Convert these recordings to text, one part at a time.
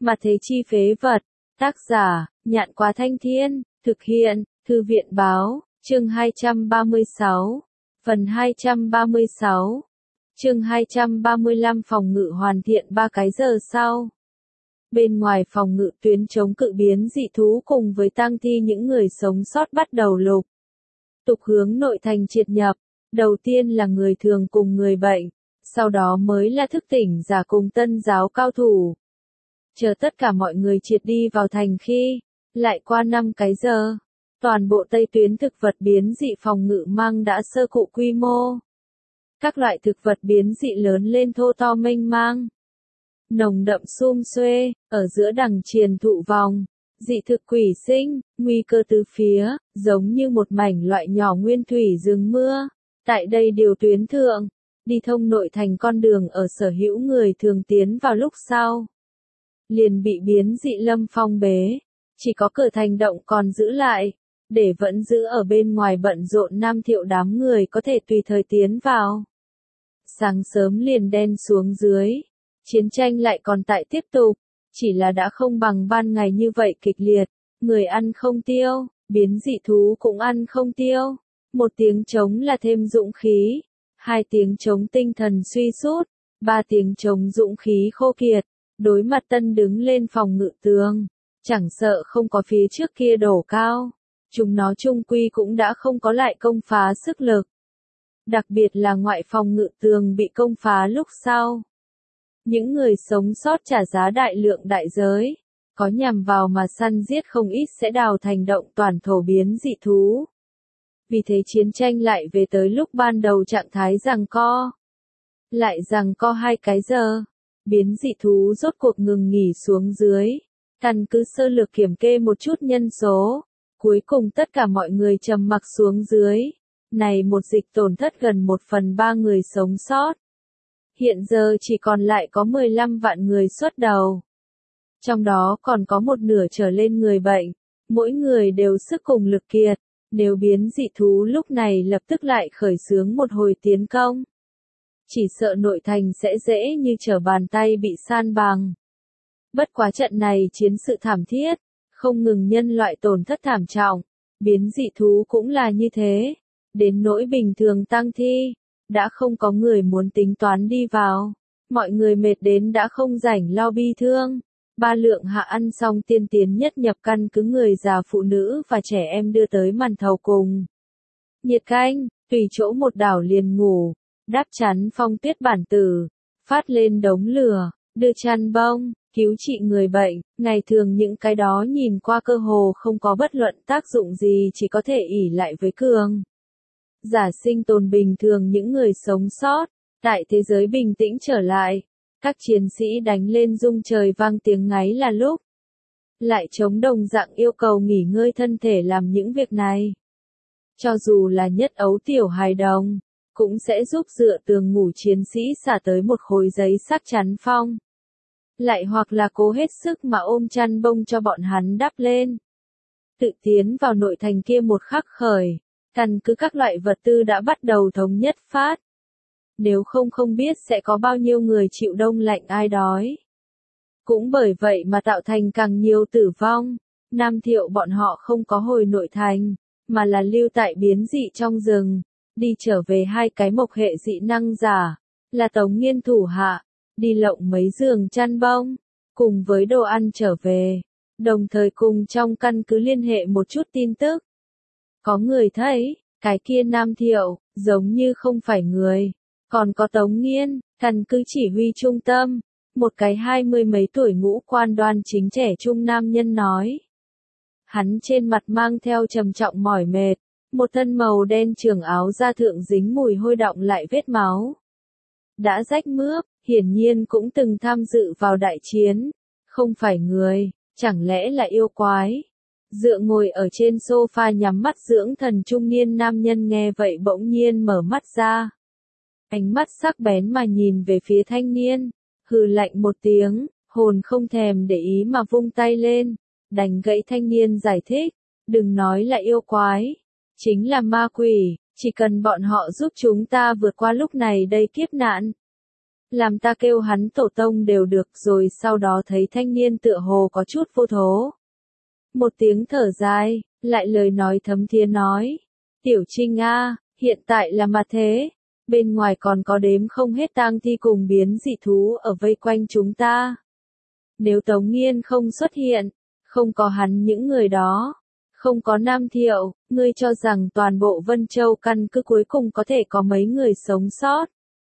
Mà thế chi phế vật. Tác giả, Nhạn Quá Thanh Thiên, thực hiện, Thư viện Báo, chương 236, phần 236, chương 235 phòng ngự hoàn thiện 3 cái giờ sau. Bên ngoài phòng ngự tuyến chống cự biến dị thú cùng với tang thi những người sống sót bắt đầu lục tục hướng nội thành triệt nhập. Đầu tiên là người thường cùng người bệnh, sau đó mới là thức tỉnh giả cùng tân giáo cao thủ. Chờ tất cả mọi người triệt đi vào thành khi, lại qua 5 cái giờ, toàn bộ tây tuyến thực vật biến dị phòng ngự mang đã sơ cụ quy mô. Các loại thực vật biến dị lớn lên thô to mênh mang, nồng đậm sum xuê, ở giữa đằng triền thụ vòng, dị thực quỷ sinh, nguy cơ từ phía, giống như một mảnh loại nhỏ nguyên thủy rừng mưa. Tại đây điều tuyến thượng, đi thông nội thành con đường ở sở hữu người thường tiến vào lúc sau, liền bị biến dị lâm phong bế, chỉ có cửa thành động còn giữ lại, để vẫn giữ ở bên ngoài bận rộn Nam Thiệu đám người có thể tùy thời tiến vào. Sáng sớm liền đen xuống dưới, chiến tranh lại còn tại tiếp tục, chỉ là đã không bằng ban ngày như vậy kịch liệt, người ăn không tiêu, biến dị thú cũng ăn không tiêu. 1 tiếng trống là thêm dũng khí, 2 tiếng trống tinh thần suy sút, 3 tiếng trống dũng khí khô kiệt. Đối mặt Tân đứng lên phòng ngự tường, chẳng sợ không có phía trước kia đổ cao, chúng nó chung quy cũng đã không có lại công phá sức lực. Đặc biệt là ngoại phòng ngự tường bị công phá lúc sau. Những người sống sót trả giá đại lượng đại giới, có nhằm vào mà săn giết không ít sẽ đào thành động toàn thổ biến dị thú. Vì thế chiến tranh lại về tới lúc ban đầu trạng thái giằng co. Lại giằng co 2 cái giờ, biến dị thú rốt cuộc ngừng nghỉ xuống dưới. Căn cứ sơ lược kiểm kê một chút nhân số, cuối cùng tất cả mọi người trầm mặc xuống dưới. Này một dịch tổn thất gần 1/3 người sống sót. Hiện giờ chỉ còn lại có 15 vạn người xuất đầu. Trong đó còn có 1/2 trở lên người bệnh, mỗi người đều sức cùng lực kiệt. Nếu biến dị thú lúc này lập tức lại khởi xướng một hồi tiến công, chỉ sợ nội thành sẽ dễ như trở bàn tay bị san bằng. Bất quá trận này chiến sự thảm thiết, không ngừng nhân loại tổn thất thảm trọng, biến dị thú cũng là như thế. Đến nỗi bình thường tang thi, đã không có người muốn tính toán đi vào. Mọi người mệt đến đã không rảnh lo bi thương. 3 lượng hạ ăn xong tiên tiến nhất nhập căn cứ người già phụ nữ và trẻ em đưa tới màn thầu cùng nhiệt canh, tùy chỗ một đảo liền ngủ, đắp chắn phong tuyết bản tử, phát lên đống lửa, đưa chăn bông, cứu trị người bệnh. Ngày thường những cái đó nhìn qua cơ hồ không có bất luận tác dụng gì, chỉ có thể ỷ lại với cường giả sinh tồn bình thường những người sống sót. Tại thế giới bình tĩnh trở lại, các chiến sĩ đánh lên rung trời vang tiếng ngáy là lúc lại chống đồng dạng yêu cầu nghỉ ngơi thân thể làm những việc này. Cho dù là nhất ấu tiểu hài đồng, cũng sẽ giúp dựa tường ngủ chiến sĩ xả tới một khối giấy sắc chắn phong. Lại hoặc là cố hết sức mà ôm chăn bông cho bọn hắn đắp lên. Tự tiến vào nội thành kia một khắc khởi, căn cứ các loại vật tư đã bắt đầu thống nhất phát. Nếu không biết sẽ có bao nhiêu người chịu đông lạnh ai đói. Cũng bởi vậy mà tạo thành càng nhiều tử vong. Nam Thiệu bọn họ không có hồi nội thành, mà là lưu tại biến dị trong rừng. Đi trở về 2 cái mộc hệ dị năng giả, là Tống Nghiên thủ hạ, đi lộng mấy giường chăn bông, cùng với đồ ăn trở về. Đồng thời cùng trong căn cứ liên hệ một chút tin tức. Có người thấy, cái kia Nam Thiệu, giống như không phải người. Còn có Tống Nghiên, căn cứ chỉ huy trung tâm, một cái 20 mấy tuổi ngũ quan đoan chính trẻ trung nam nhân nói. Hắn trên mặt mang theo trầm trọng mỏi mệt, một thân màu đen trường áo da thượng dính mùi hôi đọng lại vết máu. Đã rách mướp, hiển nhiên cũng từng tham dự vào đại chiến, không phải người, chẳng lẽ là yêu quái. Dựa ngồi ở trên sofa nhắm mắt dưỡng thần trung niên nam nhân nghe vậy bỗng nhiên mở mắt ra. Ánh mắt sắc bén mà nhìn về phía thanh niên, hừ lạnh một tiếng, hồn không thèm để ý mà vung tay lên, đánh gãy thanh niên giải thích, đừng nói là yêu quái, chính là ma quỷ, chỉ cần bọn họ giúp chúng ta vượt qua lúc này đây kiếp nạn. làm ta kêu hắn tổ tông đều được, rồi sau đó thấy thanh niên tựa hồ có chút vô thố. Một tiếng thở dài, lại lời nói thấm thía nói, Tiểu Trinh a, hiện tại là mà thế, bên ngoài còn có đếm không hết tang thi cùng biến dị thú ở vây quanh chúng ta. Nếu Tống Nghiên không xuất hiện, không có hắn những người đó, không có Nam Thiệu, ngươi cho rằng toàn bộ Vân Châu căn cứ cuối cùng có thể có mấy người sống sót.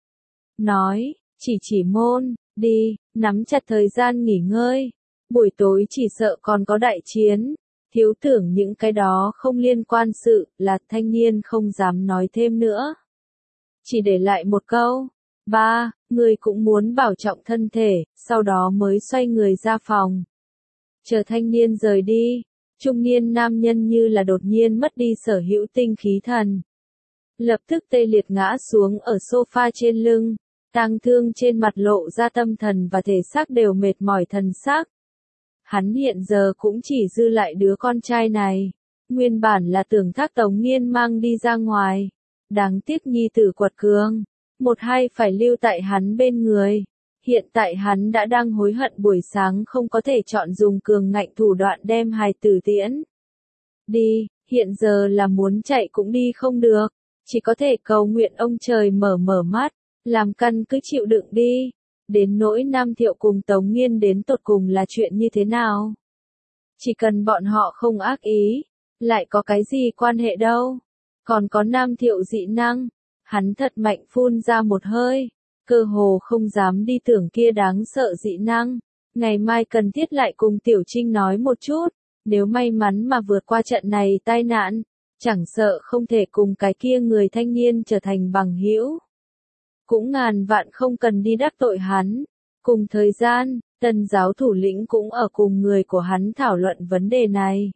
Nói, chỉ môn, đi, nắm chặt thời gian nghỉ ngơi, buổi tối chỉ sợ còn có đại chiến, thiếu tưởng những cái đó không liên quan sự, là thanh niên không dám nói thêm nữa. Chỉ để lại một câu, ba, người cũng muốn bảo trọng thân thể, sau đó mới xoay người ra phòng. Chờ thanh niên rời đi, trung niên nam nhân như là đột nhiên mất đi sở hữu tinh khí thần. Lập tức tê liệt ngã xuống ở sofa trên lưng, tang thương trên mặt lộ ra tâm thần và thể xác đều mệt mỏi thần xác. Hắn hiện giờ cũng chỉ dư lại đứa con trai này, nguyên bản là tưởng Thác Tống Nghiên mang đi ra ngoài. Đáng tiếc nhi tử quật cường, một hai phải lưu tại hắn bên người. Hiện tại hắn đã đang hối hận buổi sáng không có thể chọn dùng cường ngạnh thủ đoạn đem hài tử tiễn. Đi, hiện giờ là muốn chạy cũng đi không được, chỉ có thể cầu nguyện ông trời mở mắt, làm căn cứ chịu đựng đi. Đến nỗi Nam Thiệu cùng Tống Nghiên đến tột cùng là chuyện như thế nào? Chỉ cần bọn họ không ác ý, lại có cái gì quan hệ đâu. Còn có Nam Thiệu dị năng, hắn thật mạnh phun ra một hơi, cơ hồ không dám đi tưởng kia đáng sợ dị năng. Ngày mai cần thiết lại cùng Tiểu Trinh nói một chút, nếu may mắn mà vượt qua trận này tai nạn, chẳng sợ không thể cùng cái kia người thanh niên trở thành bằng hữu. Cũng ngàn vạn không cần đi đắc tội hắn. Cùng thời gian, Tân giáo thủ lĩnh cũng ở cùng người của hắn thảo luận vấn đề này.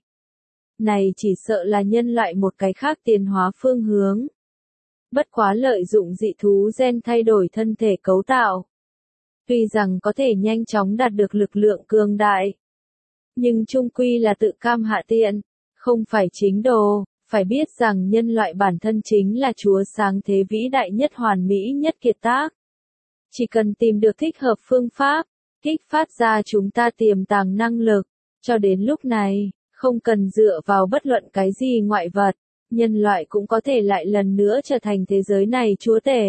Này chỉ sợ là nhân loại một cái khác tiến hóa phương hướng. Bất quá lợi dụng dị thú gen thay đổi thân thể cấu tạo. Tuy rằng có thể nhanh chóng đạt được lực lượng cường đại, nhưng chung quy là tự cam hạ tiện, không phải chính đồ. Phải biết rằng nhân loại bản thân chính là chúa sáng thế vĩ đại nhất hoàn mỹ nhất kiệt tác. Chỉ cần tìm được thích hợp phương pháp, kích phát ra chúng ta tiềm tàng năng lực, cho đến lúc này, không cần dựa vào bất luận cái gì ngoại vật, nhân loại cũng có thể lại lần nữa trở thành thế giới này chúa tể.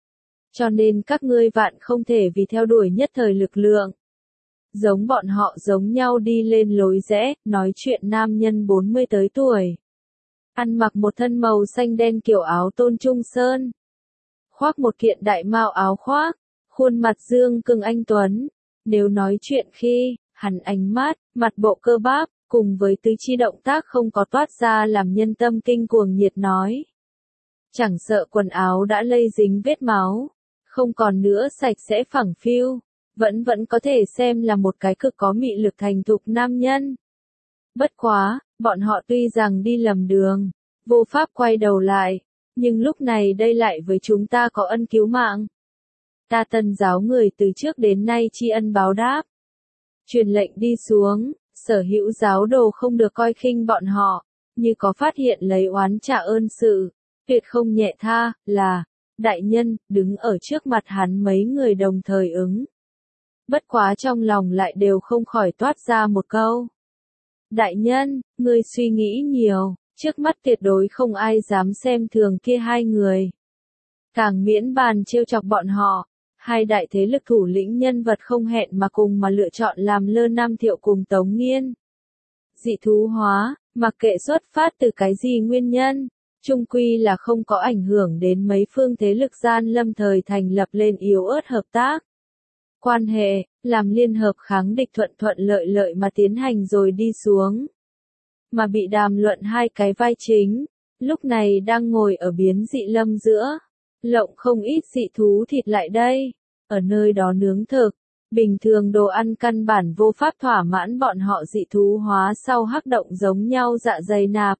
Cho nên các ngươi vạn không thể vì theo đuổi nhất thời lực lượng. Giống bọn họ giống nhau đi lên lối rẽ, nói chuyện nam nhân 40 tới tuổi. Ăn mặc một thân màu xanh đen kiểu áo tôn trung sơn. Khoác một kiện đại mao áo khoác, khuôn mặt dương cưng anh tuấn. Nếu nói chuyện khi, hắn ánh mắt, mặt bộ cơ bắp, cùng với tứ chi động tác không có toát ra làm nhân tâm kinh cuồng nhiệt nói. Chẳng sợ quần áo đã lây dính vết máu, không còn nữa sạch sẽ phẳng phiu, vẫn có thể xem là một cái cực có mị lực thành thục nam nhân. Bất quá, bọn họ tuy rằng đi lầm đường, vô pháp quay đầu lại, nhưng lúc này đây lại với chúng ta có ân cứu mạng. Ta Tân giáo người từ trước đến nay tri ân báo đáp. Truyền lệnh đi xuống, sở hữu giáo đồ không được coi khinh bọn họ, như có phát hiện lấy oán trả ơn sự, tuyệt không nhẹ tha, là, đại nhân, đứng ở trước mặt hắn mấy người đồng thời ứng. Bất quá trong lòng lại đều không khỏi toát ra một câu. Đại nhân, ngươi suy nghĩ nhiều, trước mắt tuyệt đối không ai dám xem thường kia hai người. Càng miễn bàn trêu chọc bọn họ, hai đại thế lực thủ lĩnh nhân vật không hẹn mà cùng mà lựa chọn làm lơ Nam Thiệu cùng Tống Nghiên. Dị thú hóa, mặc kệ xuất phát từ cái gì nguyên nhân, chung quy là không có ảnh hưởng đến mấy phương thế lực gian lâm thời thành lập lên yếu ớt hợp tác. Quan hệ, làm liên hợp kháng địch thuận lợi mà tiến hành rồi đi xuống. Mà bị đàm luận hai cái vai chính, lúc này đang ngồi ở biến dị lâm giữa, lộng không ít dị thú thịt lại đây, ở nơi đó nướng thực, bình thường đồ ăn căn bản vô pháp thỏa mãn bọn họ dị thú hóa sau hắc động giống nhau dạ dày nạp.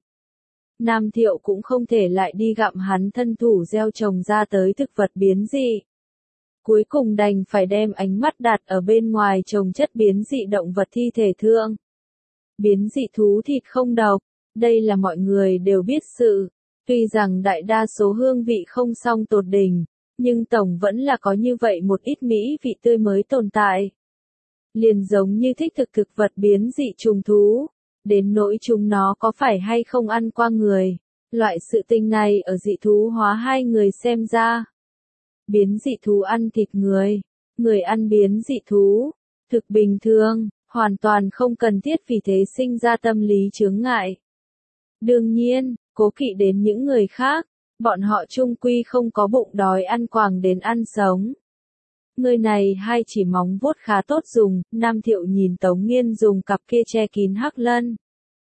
Nam Thiệu cũng không thể lại đi gặm hắn thân thủ gieo trồng ra tới thực vật biến dị. Cuối cùng đành phải đem ánh mắt đặt ở bên ngoài trồng chất biến dị động vật thi thể thượng. Biến dị thú thịt không độc, đây là mọi người đều biết sự. Tuy rằng đại đa số hương vị không song tột đỉnh, nhưng tổng vẫn là có như vậy một ít mỹ vị tươi mới tồn tại. Liền giống như thích thực vật biến dị trùng thú, đến nỗi chúng nó có phải hay không ăn qua người. Loại sự tình này ở dị thú hóa hai người xem ra. Biến dị thú ăn thịt người, người ăn biến dị thú, thực bình thường, hoàn toàn không cần thiết vì thế sinh ra tâm lý chướng ngại. Đương nhiên, cố kỵ đến những người khác, bọn họ chung quy không có bụng đói ăn quàng đến ăn sống. Người này hai chỉ móng vuốt khá tốt dùng, Nam Thiệu nhìn Tống Nghiên dùng cặp kia che kín hắc lân.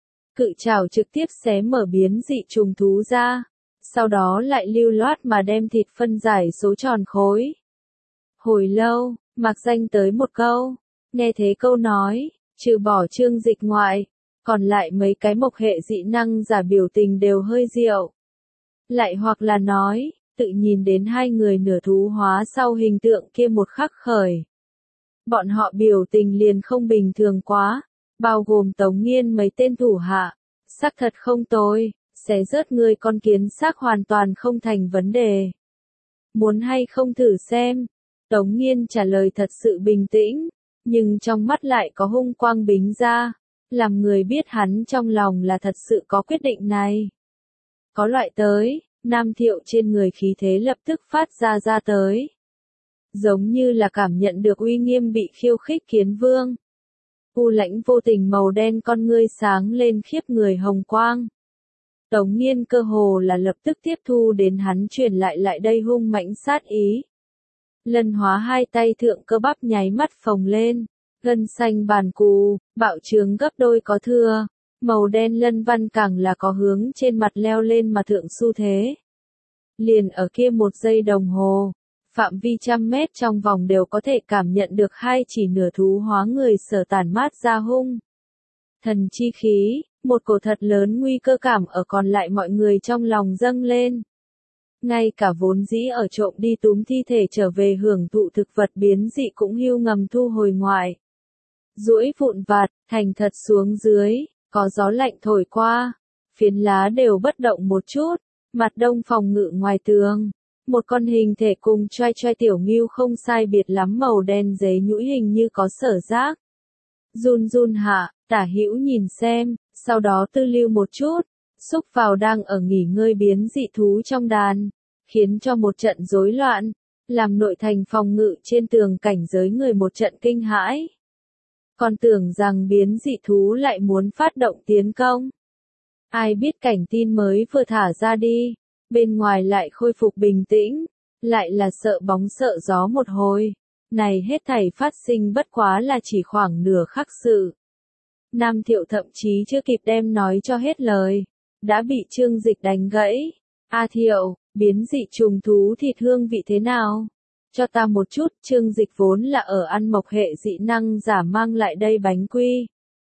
Cự trảo trực tiếp xé mở biến dị trùng thú ra, sau đó lại lưu loát mà đem thịt phân giải số tròn khối. Hồi lâu, Mạc Danh tới một câu, nghe thế câu nói, trừ bỏ Trương Dịch ngoại, còn lại mấy cái mộc hệ dị năng giả biểu tình đều hơi diệu. Lại hoặc là nói, tự nhìn đến hai người nửa thú hóa sau hình tượng kia một khắc khởi. Bọn họ biểu tình liền không bình thường quá, bao gồm Tống Nghiên mấy tên thủ hạ, xác thật không tồi, xé rớt người con kiến xác hoàn toàn không thành vấn đề. Muốn hay không thử xem? Tống Nghiên trả lời thật sự bình tĩnh, nhưng trong mắt lại có hung quang bính ra, làm người biết hắn trong lòng là thật sự có quyết định này. Có loại tới, Nam Thiệu trên người khí thế lập tức phát ra tới. Giống như là cảm nhận được uy nghiêm bị khiêu khích kiến vương. U Lãnh vô tình màu đen con ngươi sáng lên khiếp người hồng quang. Tống Nghiên cơ hồ là lập tức tiếp thu đến hắn truyền lại đây hung mãnh sát ý. Lân hóa hai tay thượng cơ bắp nháy mắt phồng lên, gân xanh bàn cù, bạo trướng gấp đôi có thừa, màu đen lân văn càng là có hướng trên mặt leo lên mà thượng xu thế. Liền ở kia một giây đồng hồ, phạm vi trăm mét trong vòng đều có thể cảm nhận được hai chỉ nửa thú hóa người sở tản mát ra hung. Thần chi khí, một cổ thật lớn nguy cơ cảm ở còn lại mọi người trong lòng dâng lên. Ngay cả vốn dĩ ở trộm đi túm thi thể trở về hưởng thụ thực vật biến dị cũng hưu ngầm thu hồi ngoại. Duỗi vụn vặt, thành thật xuống dưới, có gió lạnh thổi qua, phiến lá đều bất động một chút, mặt đông phòng ngự ngoài tường. Một con hình thể cùng choai choai tiểu ngưu không sai biệt lắm màu đen giấy nhũi hình như có sở giác. Run run hạ, tả hữu nhìn xem, sau đó tư lưu một chút, xúc vào đang ở nghỉ ngơi biến dị thú trong đàn, khiến cho một trận rối loạn, làm nội thành phòng ngự trên tường cảnh giới người một trận kinh hãi. Còn tưởng rằng biến dị thú lại muốn phát động tiến công. Ai biết cảnh tin mới vừa thả ra đi, bên ngoài lại khôi phục bình tĩnh, lại là sợ bóng sợ gió một hồi. Này hết thảy phát sinh bất quá là chỉ khoảng nửa khắc sự. Nam Thiệu thậm chí chưa kịp đem nói cho hết lời, đã bị Trương Dịch đánh gãy. A Thiệu, biến dị trùng thú thịt hương vị thế nào? Cho ta một chút, Trương Dịch vốn là ở ăn mộc hệ dị năng giả mang lại đây bánh quy.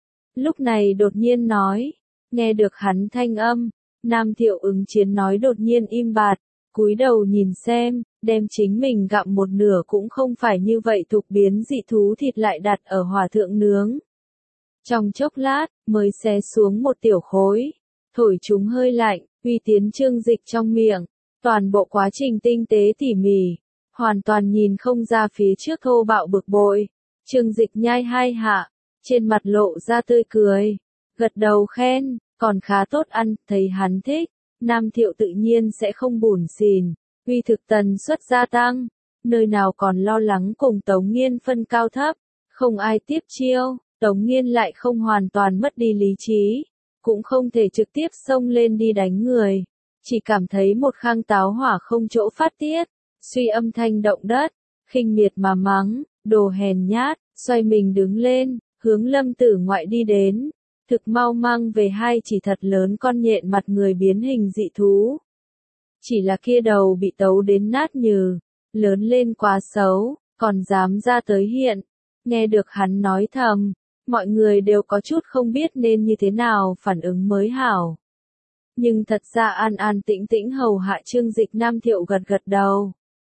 Lúc này đột nhiên nói, nghe được hắn thanh âm, Nam Thiệu ứng chiến nói đột nhiên im bặt, cúi đầu nhìn xem, đem chính mình gặm một nửa cũng không phải như vậy thục biến dị thú thịt lại đặt ở hỏa thượng nướng. Trong chốc lát, mới xé xuống một tiểu khối, thổi chúng hơi lạnh, uy tiến Trương Dịch trong miệng, toàn bộ quá trình tinh tế tỉ mỉ, hoàn toàn nhìn không ra phía trước thô bạo bực bội. Trương Dịch nhai hai hạ, trên mặt lộ ra tươi cười, gật đầu khen, còn khá tốt ăn, thấy hắn thích, Nam Thiệu tự nhiên sẽ không bủn xỉn, uy thực tần suất gia tăng, nơi nào còn lo lắng cùng Tống Nghiên phân cao thấp, không ai tiếp chiêu, Tống Nghiên lại không hoàn toàn mất đi lý trí, cũng không thể trực tiếp xông lên đi đánh người, chỉ cảm thấy một khang táo hỏa không chỗ phát tiết, suy âm thanh động đất, khinh miệt mà mắng, đồ hèn nhát, xoay mình đứng lên, hướng Lâm Tử ngoại đi đến. Thực mau mang về hai chỉ thật lớn con nhện mặt người biến hình dị thú. Chỉ là kia đầu bị tấu đến nát nhừ, lớn lên quá xấu, còn dám ra tới hiện. Nghe được hắn nói thầm, mọi người đều có chút không biết nên như thế nào phản ứng mới hảo. Nhưng thật ra an an tĩnh tĩnh hầu hạ Trương Dịch Nam Thiệu gật gật đầu.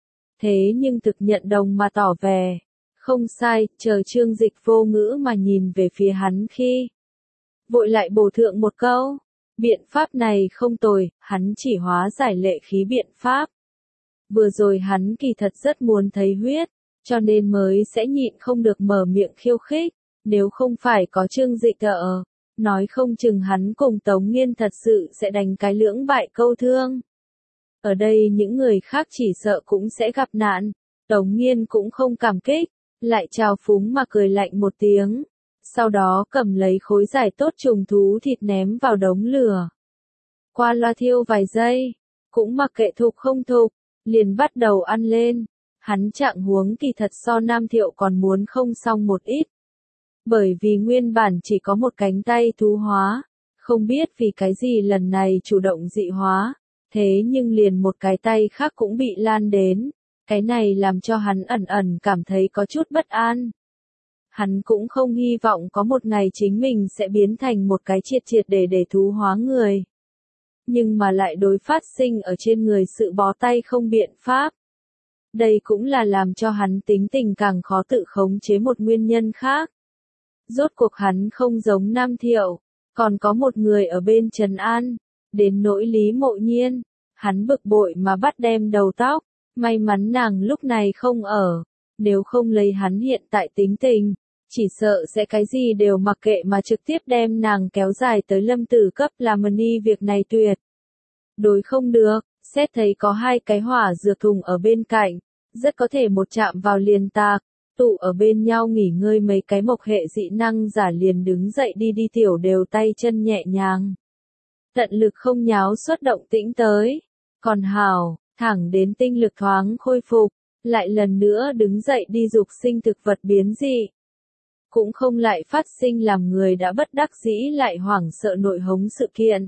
Thế nhưng thực nhận đồng mà tỏ vẻ. Không sai, chờ Trương Dịch vô ngữ mà nhìn về phía hắn khi. Vội lại bổ thượng một câu, biện pháp này không tồi, hắn chỉ hóa giải lệ khí biện pháp. Vừa rồi hắn kỳ thật rất muốn thấy huyết, cho nên mới sẽ nhịn không được mở miệng khiêu khích, nếu không phải có Trương Dịch ở, nói không chừng hắn cùng Tống Nghiên thật sự sẽ đánh cái lưỡng bại câu thương. Ở đây những người khác chỉ sợ cũng sẽ gặp nạn, Tống Nghiên cũng không cảm kích, lại trào phúng mà cười lạnh một tiếng, sau đó cầm lấy khối giải tốt trùng thú thịt ném vào đống lửa. Qua loa thiêu vài giây, cũng mặc kệ thục không thục, liền bắt đầu ăn lên. Hắn trạng huống kỳ thật so Nam Thiệu còn muốn không xong một ít. Bởi vì nguyên bản chỉ có một cánh tay thú hóa, không biết vì cái gì lần này chủ động dị hóa, thế nhưng liền một cái tay khác cũng bị lan đến, cái này làm cho hắn ẩn ẩn cảm thấy có chút bất an. Hắn cũng không hy vọng có một ngày chính mình sẽ biến thành một cái triệt triệt để thú hóa người. Nhưng mà lại đối phát sinh ở trên người sự bó tay không biện pháp. Đây cũng là làm cho hắn tính tình càng khó tự khống chế một nguyên nhân khác. Rốt cuộc hắn không giống Nam Thiệu, còn có một người ở bên trấn an, đến nỗi Lý Mộ Nhiên, hắn bực bội mà bắt đem đầu tóc, may mắn nàng lúc này không ở, nếu không lấy hắn hiện tại tính tình, chỉ sợ sẽ cái gì đều mặc kệ mà trực tiếp đem nàng kéo dài tới Lâm Tử cấp làm ni việc này tuyệt. Đối không được, xét thấy có hai cái hỏa dược thùng ở bên cạnh, rất có thể một chạm vào liền tạc, tụ ở bên nhau nghỉ ngơi mấy cái mộc hệ dị năng giả liền đứng dậy đi tiểu đều tay chân nhẹ nhàng. Tận lực không nháo xuất động tĩnh tới, còn hào, thẳng đến tinh lực thoáng khôi phục, lại lần nữa đứng dậy đi dục sinh thực vật biến dị. Cũng không lại phát sinh làm người đã bất đắc dĩ lại hoảng sợ nội hống sự kiện.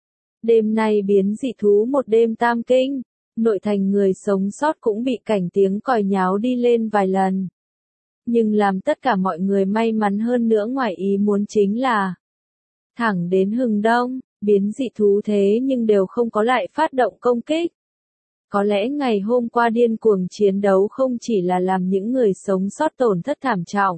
Đêm nay biến dị thú một đêm tam kinh, nội thành người sống sót cũng bị cảnh tiếng còi nháo đi lên vài lần. Nhưng làm tất cả mọi người may mắn hơn nữa ngoài ý muốn chính là thẳng đến hừng đông, biến dị thú thế nhưng đều không có lại phát động công kích. Có lẽ ngày hôm qua điên cuồng chiến đấu không chỉ là làm những người sống sót tổn thất thảm trọng.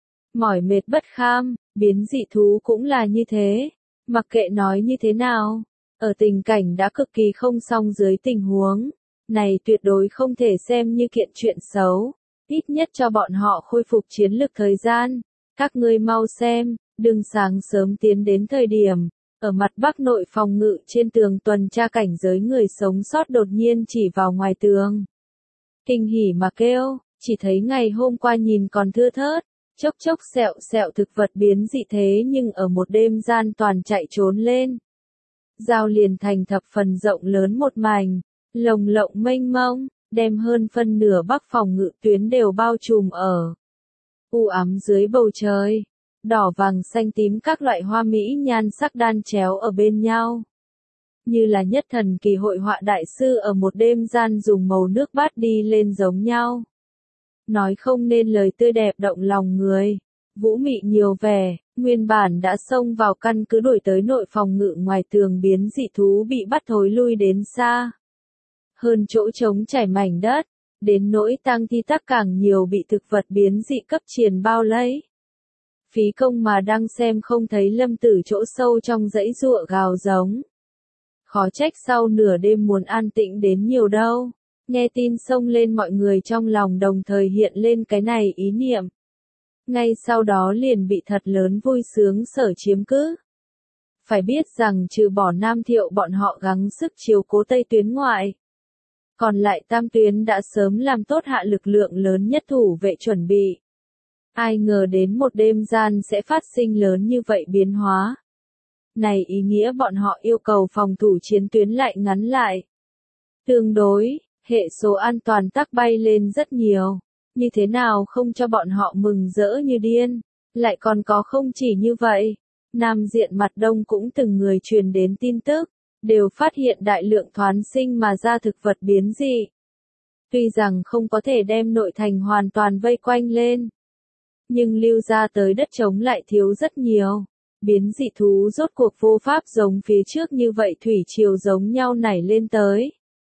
Mỏi mệt bất kham, biến dị thú cũng là như thế. Mặc kệ nói như thế nào, ở tình cảnh đã cực kỳ không xong dưới tình huống, này tuyệt đối không thể xem như kiện chuyện xấu, ít nhất cho bọn họ khôi phục chiến lực thời gian. Các ngươi mau xem, đừng sáng sớm tiến đến thời điểm, ở mặt bắc nội phòng ngự trên tường tuần tra cảnh giới người sống sót đột nhiên chỉ vào ngoài tường. Kinh hỉ mà kêu, chỉ thấy ngày hôm qua nhìn còn thưa thớt, chốc chốc sẹo thực vật biến dị thế nhưng ở một đêm gian toàn chạy trốn lên. Giao liền thành thập phần rộng lớn một mảnh, lồng lộng mênh mông, đem hơn phân nửa bắc phòng ngự tuyến đều bao trùm ở. U ám dưới bầu trời, đỏ vàng xanh tím các loại hoa mỹ nhan sắc đan chéo ở bên nhau. Như là nhất thần kỳ hội họa đại sư ở một đêm gian dùng màu nước bát đi lên giống nhau. Nói không nên lời tươi đẹp động lòng người, vũ mị nhiều vẻ, nguyên bản đã xông vào căn cứ đuổi tới nội phòng ngự ngoài tường biến dị thú bị bắt thối lui đến xa. Hơn chỗ trống trải mảnh đất, đến nỗi tang thi tắc càng nhiều bị thực vật biến dị cấp triền bao lấy. Phí công mà đang xem không thấy Lâm Tử chỗ sâu trong dãy ruộng gào giống. Khó trách sau nửa đêm muốn an tĩnh đến nhiều đâu. Nghe tin xông lên mọi người trong lòng đồng thời hiện lên cái này ý niệm. Ngay sau đó liền bị thật lớn vui sướng sở chiếm cứ. Phải biết rằng trừ bỏ Nam Thiệu bọn họ gắng sức chiếu cố Tây tuyến ngoại. Còn lại Tam tuyến đã sớm làm tốt hạ lực lượng lớn nhất thủ vệ chuẩn bị. Ai ngờ đến một đêm gian sẽ phát sinh lớn như vậy biến hóa. Này ý nghĩa bọn họ yêu cầu phòng thủ chiến tuyến lại ngắn lại. Tương đối, hệ số an toàn tắc bay lên rất nhiều. Như thế nào không cho bọn họ mừng rỡ như điên. Lại còn có không chỉ như vậy. Nam diện mặt đông cũng từng người truyền đến tin tức. Đều phát hiện đại lượng thoán sinh mà ra thực vật biến dị. Tuy rằng không có thể đem nội thành hoàn toàn vây quanh lên. Nhưng lưu ra tới đất trống lại thiếu rất nhiều. Biến dị thú rốt cuộc vô pháp giống phía trước như vậy thủy triều giống nhau nảy lên tới.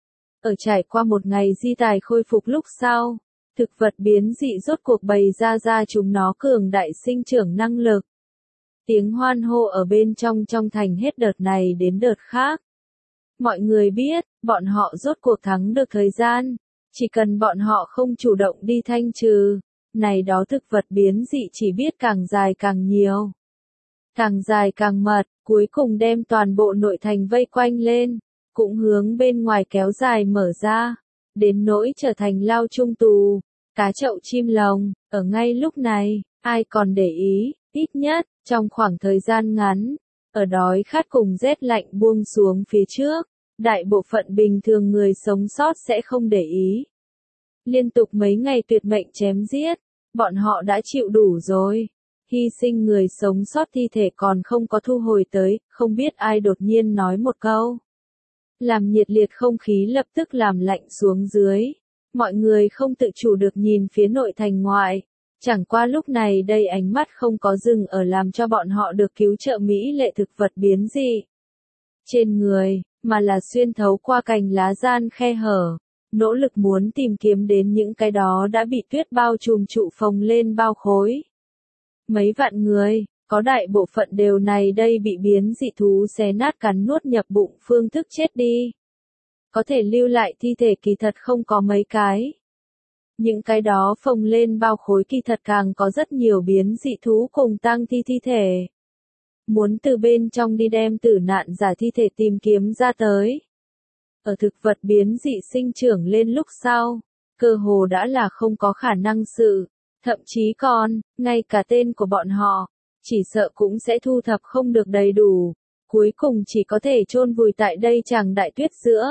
Ở trải qua một ngày di tài khôi phục lúc sau, thực vật biến dị rốt cuộc bày ra chúng nó cường đại sinh trưởng năng lực. Tiếng hoan hô ở bên trong thành hết đợt này đến đợt khác. Mọi người biết, bọn họ rốt cuộc thắng được thời gian. Chỉ cần bọn họ không chủ động đi thanh trừ, này đó thực vật biến dị chỉ biết càng dài càng nhiều. Càng dài càng mật, cuối cùng đem toàn bộ nội thành vây quanh lên, cũng hướng bên ngoài kéo dài mở ra, đến nỗi trở thành lao trung tù, cá chậu chim lồng, ở ngay lúc này, ai còn để ý, ít nhất, trong khoảng thời gian ngắn, ở đói khát cùng rét lạnh buông xuống phía trước, đại bộ phận bình thường người sống sót sẽ không để ý. Liên tục mấy ngày tuyệt mệnh chém giết, bọn họ đã chịu đủ rồi. Hy sinh người sống sót thi thể còn không có thu hồi tới, không biết ai đột nhiên nói một câu. Làm nhiệt liệt không khí lập tức làm lạnh xuống dưới. Mọi người không tự chủ được nhìn phía nội thành ngoại. Chẳng qua lúc này đây ánh mắt không có dừng ở làm cho bọn họ được cứu trợ mỹ lệ thực vật biến dị trên người, mà là xuyên thấu qua cành lá gian khe hở, nỗ lực muốn tìm kiếm đến những cái đó đã bị tuyết bao trùm trụ phồng lên bao khối. Mấy vạn người, có đại bộ phận đều này đây bị biến dị thú xé nát cắn nuốt nhập bụng phương thức chết đi. Có thể lưu lại thi thể kỳ thật không có mấy cái. Những cái đó phồng lên bao khối kỳ thật càng có rất nhiều biến dị thú cùng tang thi thể. Muốn từ bên trong đi đem tử nạn giả thi thể tìm kiếm ra tới. Ở thực vật biến dị sinh trưởng lên lúc sau, cơ hồ đã là không có khả năng sự. Thậm chí còn, ngay cả tên của bọn họ, chỉ sợ cũng sẽ thu thập không được đầy đủ, cuối cùng chỉ có thể chôn vùi tại đây chàng đại tuyết giữa.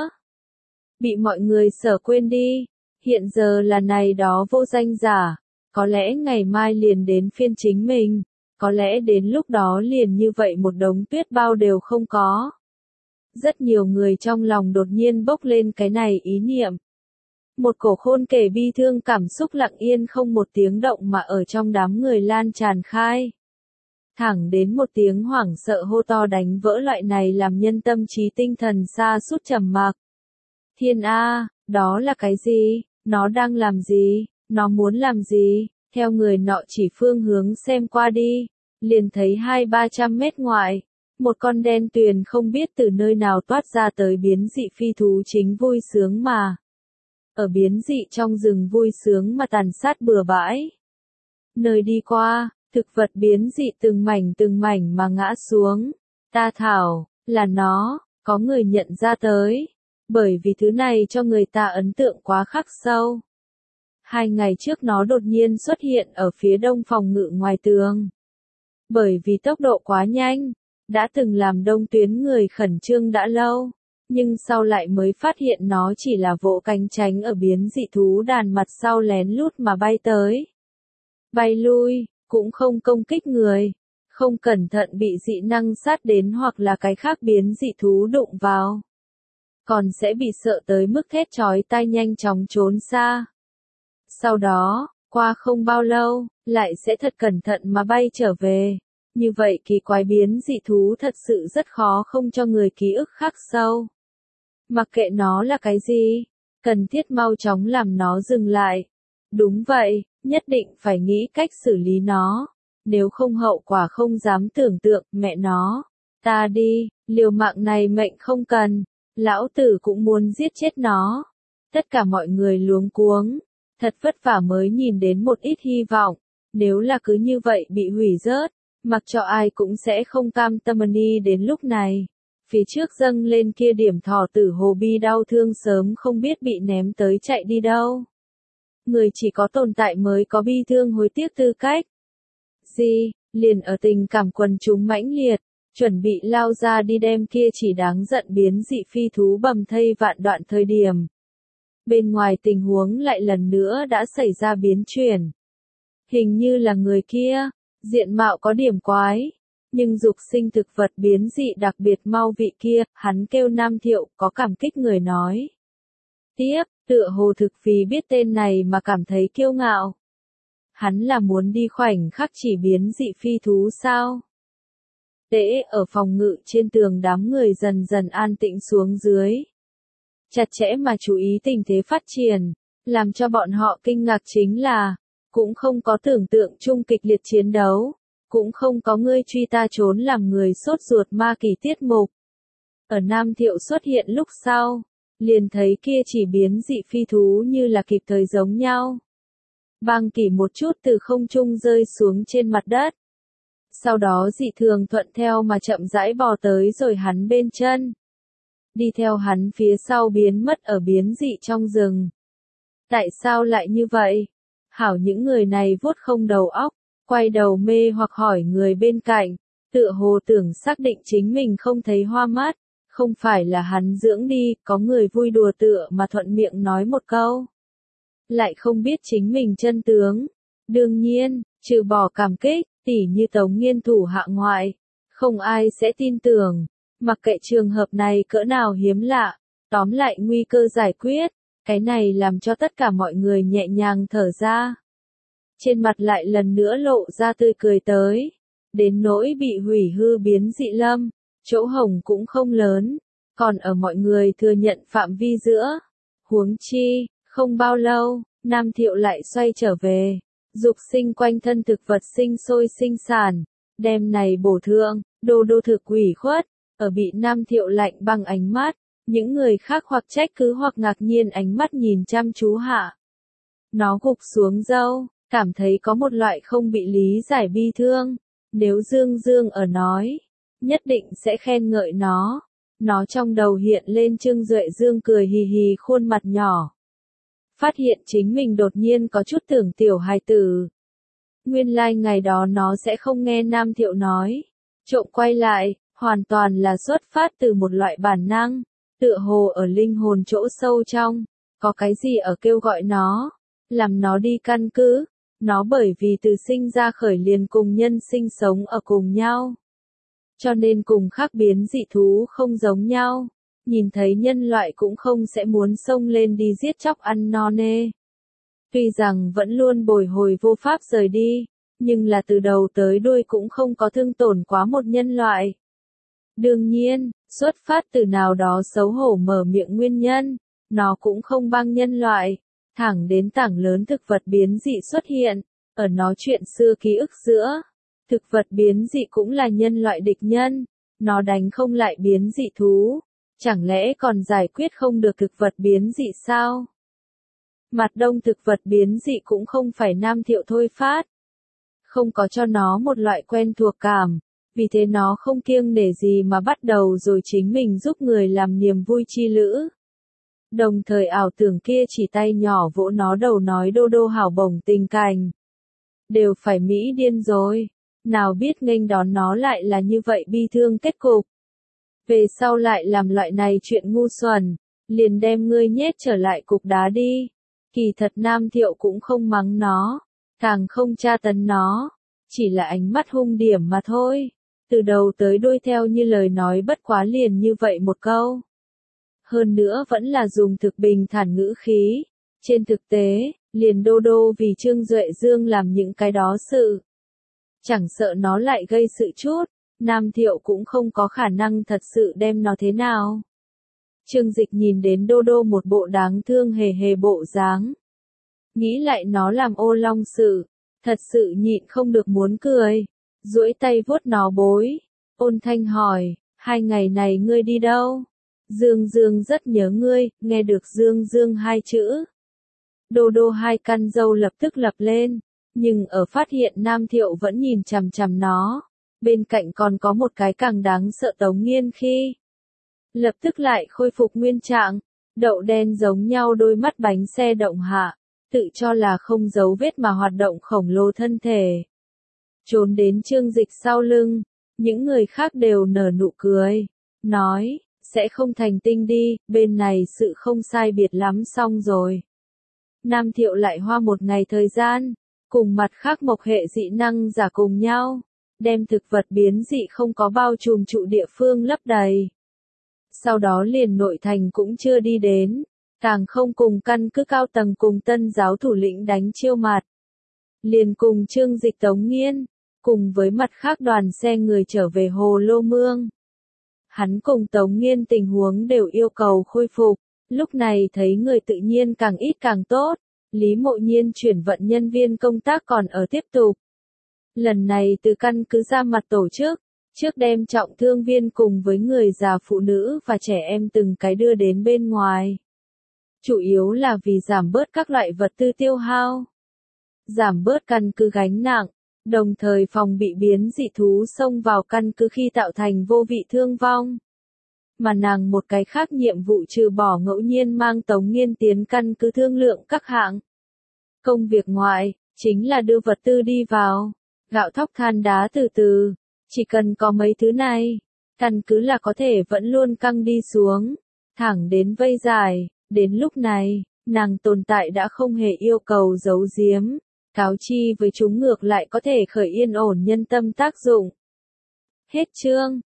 Bị mọi người sở quên đi, hiện giờ là này đó vô danh giả, có lẽ ngày mai liền đến phiên chính mình, có lẽ đến lúc đó liền như vậy một đống tuyết bao đều không có. Rất nhiều người trong lòng đột nhiên bốc lên cái này ý niệm. Một cổ khôn kể bi thương cảm xúc lặng yên không một tiếng động mà ở trong đám người lan tràn khai. Thẳng đến một tiếng hoảng sợ hô to đánh vỡ loại này làm nhân tâm trí tinh thần sa sút trầm mặc. Thiên A, đó là cái gì? Nó đang làm gì? Nó muốn làm gì? Theo người nọ chỉ phương hướng xem qua đi, liền thấy 200-300 mét ngoại. Một con đen tuyền không biết từ nơi nào toát ra tới biến dị phi thú chính vui sướng mà. Ở biến dị trong rừng vui sướng mà tàn sát bừa bãi. Nơi đi qua, thực vật biến dị từng mảnh mà ngã xuống. Ta thảo, là nó, có người nhận ra tới. Bởi vì thứ này cho người ta ấn tượng quá khắc sâu. 2 ngày trước nó đột nhiên xuất hiện ở phía đông phòng ngự ngoài tường. Bởi vì tốc độ quá nhanh, đã từng làm đông tuyến người khẩn trương đã lâu. Nhưng sau lại mới phát hiện nó chỉ là vỗ cánh tránh ở biến dị thú đàn mặt sau lén lút mà bay tới. Bay lui, cũng không công kích người, không cẩn thận bị dị năng sát đến hoặc là cái khác biến dị thú đụng vào. Còn sẽ bị sợ tới mức thét chói tai nhanh chóng trốn xa. Sau đó, qua không bao lâu, lại sẽ thật cẩn thận mà bay trở về. Như vậy kỳ quái biến dị thú thật sự rất khó không cho người ký ức khắc sâu. Mặc kệ nó là cái gì, cần thiết mau chóng làm nó dừng lại. Đúng vậy, nhất định phải nghĩ cách xử lý nó. Nếu không hậu quả không dám tưởng tượng, mẹ nó. Ta đi, liều mạng này mệnh không cần. Lão tử cũng muốn giết chết nó. Tất cả mọi người luống cuống. Thật vất vả mới nhìn đến một ít hy vọng. Nếu là cứ như vậy bị hủy rớt, mặc cho ai cũng sẽ không cam tâm đi đến lúc này. Phía trước dâng lên kia điểm thỏ tử hồ bi đau thương sớm không biết bị ném tới chạy đi đâu. Người chỉ có tồn tại mới có bi thương hối tiếc tư cách. Gì, liền ở tình cảm quần chúng mãnh liệt, chuẩn bị lao ra đi đem kia chỉ đáng giận biến dị phi thú bầm thây vạn đoạn thời điểm. Bên ngoài tình huống lại lần nữa đã xảy ra biến chuyển. Hình như là người kia, diện mạo có điểm quái. Nhưng dục sinh thực vật biến dị đặc biệt mau vị kia, hắn kêu Nam Thiệu, có cảm kích người nói. Tiếp, tựa hồ thực vì biết tên này mà cảm thấy kiêu ngạo. Hắn là muốn đi khoảnh khắc chỉ biến dị phi thú sao? Tễ ở phòng ngự trên tường đám người dần dần an tĩnh xuống dưới. Chặt chẽ mà chú ý tình thế phát triển, làm cho bọn họ kinh ngạc chính là, cũng không có tưởng tượng chung kịch liệt chiến đấu. Cũng không có ngươi truy ta trốn làm người sốt ruột ma kỳ tiết mục. Ở Nam Thiệu xuất hiện lúc sau, liền thấy kia chỉ biến dị phi thú như là kịp thời giống nhau. Bang kỷ một chút từ không trung rơi xuống trên mặt đất. Sau đó dị thường thuận theo mà chậm rãi bò tới rồi hắn bên chân. Đi theo hắn phía sau biến mất ở biến dị trong rừng. Tại sao lại như vậy? Hảo những người này vuốt không đầu óc, quay đầu mê hoặc hỏi người bên cạnh, tựa hồ tưởng xác định chính mình không thấy hoa mắt, không phải là hắn dưỡng đi, có người vui đùa tựa mà thuận miệng nói một câu. Lại không biết chính mình chân tướng. Đương nhiên, trừ bỏ cảm kích, tỉ như Tống Nghiên thủ hạ ngoại, không ai sẽ tin tưởng, mặc kệ trường hợp này cỡ nào hiếm lạ, tóm lại nguy cơ giải quyết, cái này làm cho tất cả mọi người nhẹ nhàng thở ra. Trên mặt lại lần nữa lộ ra tươi cười tới, đến nỗi bị hủy hư biến dị lâm, chỗ hổng cũng không lớn, còn ở mọi người thừa nhận phạm vi giữa. Huống chi, không bao lâu, Nam Thiệu lại xoay trở về, dục sinh quanh thân thực vật sinh sôi sinh sản, đem này bổ thượng, Đô Đô thực ủy khuất, ở bị Nam Thiệu lạnh bằng ánh mắt, những người khác hoặc trách cứ hoặc ngạc nhiên ánh mắt nhìn chăm chú hạ. Nó gục xuống râu, cảm thấy có một loại không bị lý giải bi thương, nếu Dương Dương ở nói, nhất định sẽ khen ngợi nó. Nó trong đầu hiện lên Trương Duệ Dương cười hì hì khuôn mặt nhỏ. Phát hiện chính mình đột nhiên có chút tưởng tiểu hài tử. Nguyên lai ngày đó nó sẽ không nghe Nam Thiệu nói. Trộm quay lại, hoàn toàn là xuất phát từ một loại bản năng, tựa hồ ở linh hồn chỗ sâu trong, có cái gì ở kêu gọi nó, làm nó đi căn cứ. Nó bởi vì từ sinh ra khởi liền cùng nhân sinh sống ở cùng nhau. Cho nên cùng khác biến dị thú không giống nhau, nhìn thấy nhân loại cũng không sẽ muốn xông lên đi giết chóc ăn no nê. Tuy rằng vẫn luôn bồi hồi vô pháp rời đi, nhưng là từ đầu tới đuôi cũng không có thương tổn quá một nhân loại. Đương nhiên, xuất phát từ nào đó xấu hổ mở miệng nguyên nhân, nó cũng không băng nhân loại, thẳng đến tảng lớn thực vật biến dị xuất hiện, ở nó chuyện xưa ký ức giữa. Thực vật biến dị cũng là nhân loại địch nhân, nó đánh không lại biến dị thú, chẳng lẽ còn giải quyết không được thực vật biến dị sao? Mặt đông thực vật biến dị cũng không phải Nam Thiệu thôi phát, không có cho nó một loại quen thuộc cảm, vì thế nó không kiêng nể gì mà bắt đầu rồi chính mình giúp người làm niềm vui chi lữ. Đồng thời ảo tưởng kia chỉ tay nhỏ vỗ nó đầu nói Đô Đô hảo bổng tình cảnh. Đều phải Mỹ điên rồi. Nào biết nghênh đón nó lại là như vậy bi thương kết cục. Về sau lại làm loại này chuyện ngu xuẩn, liền đem ngươi nhét trở lại cục đá đi. Kỳ thật Nam Thiệu cũng không mắng nó, càng không tra tấn nó, chỉ là ánh mắt hung điểm mà thôi. Từ đầu tới đuôi theo như lời nói bất quá liền như vậy một câu. Hơn nữa vẫn là dùng thực bình thản ngữ khí. Trên thực tế, liền Đô Đô vì Trương Duệ Dương làm những cái đó sự. Chẳng sợ nó lại gây sự chút, Nam Thiệu cũng không có khả năng thật sự đem nó thế nào. Trương Dịch nhìn đến Đô Đô một bộ đáng thương hề hề bộ dáng. Nghĩ lại nó làm ô long sự, thật sự nhịn không được muốn cười. Duỗi tay vuốt nó bối, ôn thanh hỏi, 2 ngày này ngươi đi đâu? Dương Dương rất nhớ ngươi, nghe được Dương Dương 2 chữ. Đô Đô 2 căn râu lập tức lập lên. Nhưng ở phát hiện Nam Thiệu vẫn nhìn chằm chằm nó, bên cạnh còn có một cái càng đáng sợ Tống Nghiên khi. Lập tức lại khôi phục nguyên trạng, đậu đen giống nhau đôi mắt bánh xe động hạ, tự cho là không giấu vết mà hoạt động khổng lồ thân thể. Trốn đến Trương Dịch sau lưng, những người khác đều nở nụ cười, nói, sẽ không thành tinh đi, bên này sự không sai biệt lắm xong rồi. Nam Thiệu lại hoa một ngày thời gian. Cùng mặt khác mộc hệ dị năng giả cùng nhau, đem thực vật biến dị không có bao trùm trụ địa phương lấp đầy. Sau đó liền nội thành cũng chưa đi đến, càng không cùng căn cứ cao tầng cùng tân giáo thủ lĩnh đánh chiêu mặt. Liền cùng Trương Dịch Tống Nghiên, cùng với mặt khác đoàn xe người trở về Hồ Lô Mương. Hắn cùng Tống Nghiên tình huống đều yêu cầu khôi phục, lúc này thấy người tự nhiên càng ít càng tốt. Lý Mộ Nhiên chuyển vận nhân viên công tác còn ở tiếp tục. Lần này từ căn cứ ra mặt tổ chức, trước đem trọng thương viên cùng với người già phụ nữ và trẻ em từng cái đưa đến bên ngoài. Chủ yếu là vì giảm bớt các loại vật tư tiêu hao, giảm bớt căn cứ gánh nặng, đồng thời phòng bị biến dị thú xông vào căn cứ khi tạo thành vô vị thương vong. Mà nàng một cái khác nhiệm vụ trừ bỏ ngẫu nhiên mang Tống Nghiên tiến căn cứ thương lượng các hạng công việc ngoại, chính là đưa vật tư đi vào, gạo thóc than đá từ từ, chỉ cần có mấy thứ này, căn cứ là có thể vẫn luôn căng đi xuống, thẳng đến vây giải, đến lúc này, nàng tồn tại đã không hề yêu cầu giấu giếm, cáo chi với chúng ngược lại có thể khởi yên ổn nhân tâm tác dụng. Hết chương.